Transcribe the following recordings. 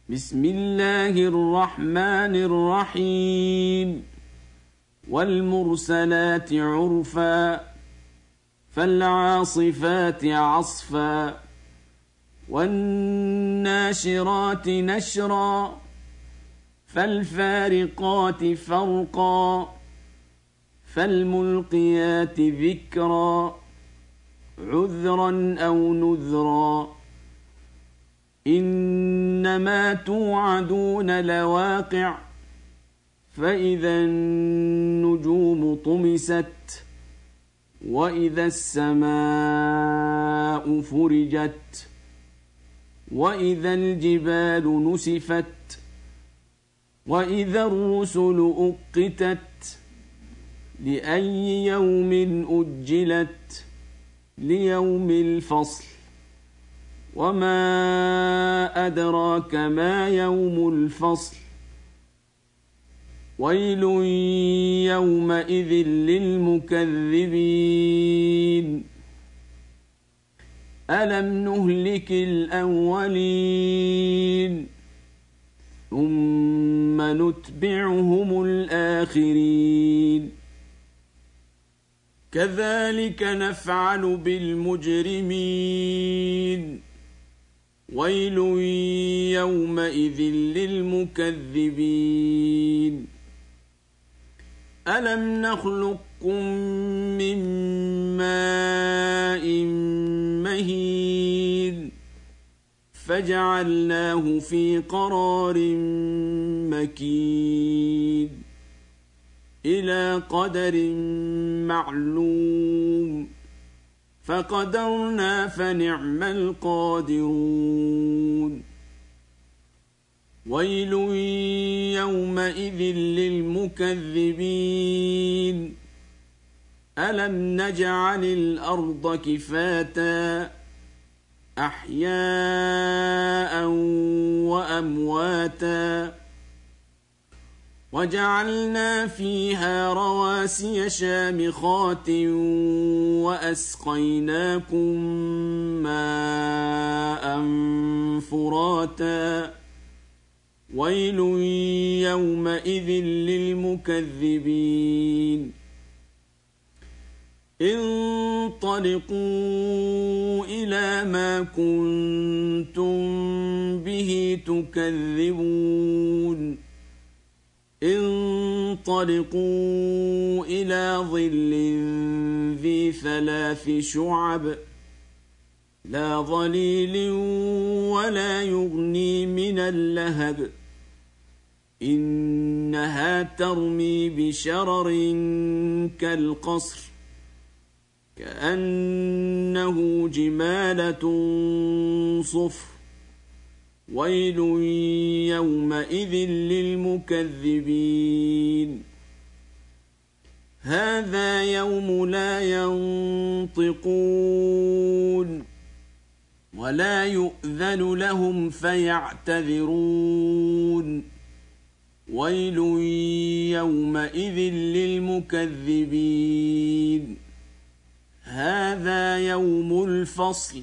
بسم الله الرحمن الرحيم والمرسلات عرفا فالعاصفات عصفا والناشرات نشرا فالفارقات فرقا فالملقيات ذكرا عذرا أو نذرا إنما توعدون لواقع فإذا النجوم طمست وإذا السماء فرجت وإذا الجبال نسفت وإذا الرسل أقتت لأي يوم أجلت ليوم الفصل وما أدراك ما يوم الفصل ويل يومئذ للمكذبين ألم نهلك الأولين ثم نتبعهم الآخرين كذلك نفعل بالمجرمين ويل يومئذ للمكذبين ألم نخلقكم من ماء مهين فجعلناه في قرار مكين إلى قدر معلوم فقدرنا فنعم القادرون ويل يومئذ للمكذبين ألم نجعل الأرض كفاتا أحياء وأمواتا وجعلنا فيها رواسي شامخات وأسقيناكم ماء فراتا ويل يومئذ للمكذبين انطلقوا إلى ما كنتم به تكذبون انطلقوا إلى ظل ذي 3 شعب لا ظليل ولا يغني من اللهب إنها ترمي بشرر كالقصر كأنه جمالة صفر ويل يومئذ للمكذبين هذا يوم لا ينطقون ولا يؤذن لهم فيعتذرون ويل يومئذ للمكذبين هذا يوم الفصل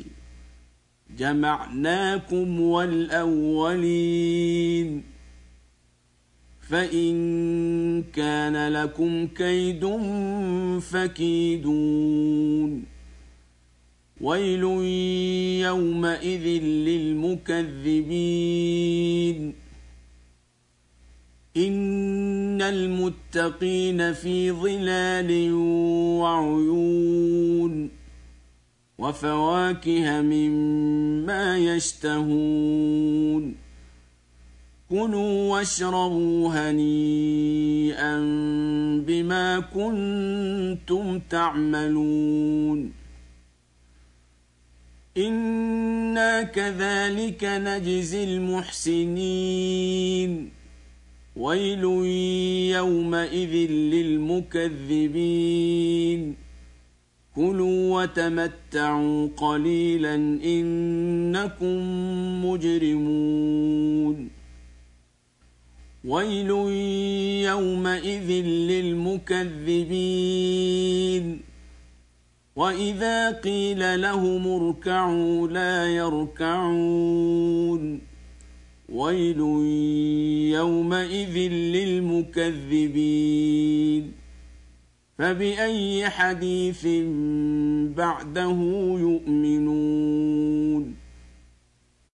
جمعناكم والأولين فإن كان لكم كيد فكيدون ويل يومئذ للمكذبين إن المتقين في ظلال وعيون وفواكه مما يشتهون كلوا واشربوا هنيئا بما كنتم تعملون إنا كذلك نجزي المحسنين ويل يومئذ للمكذبين كلوا وتمتعوا قليلا إنكم مجرمون ويل يومئذ للمكذبين وإذا قيل لهم اركعوا لا يركعون ويل يومئذ للمكذبين فبأي حديث بعده يؤمنون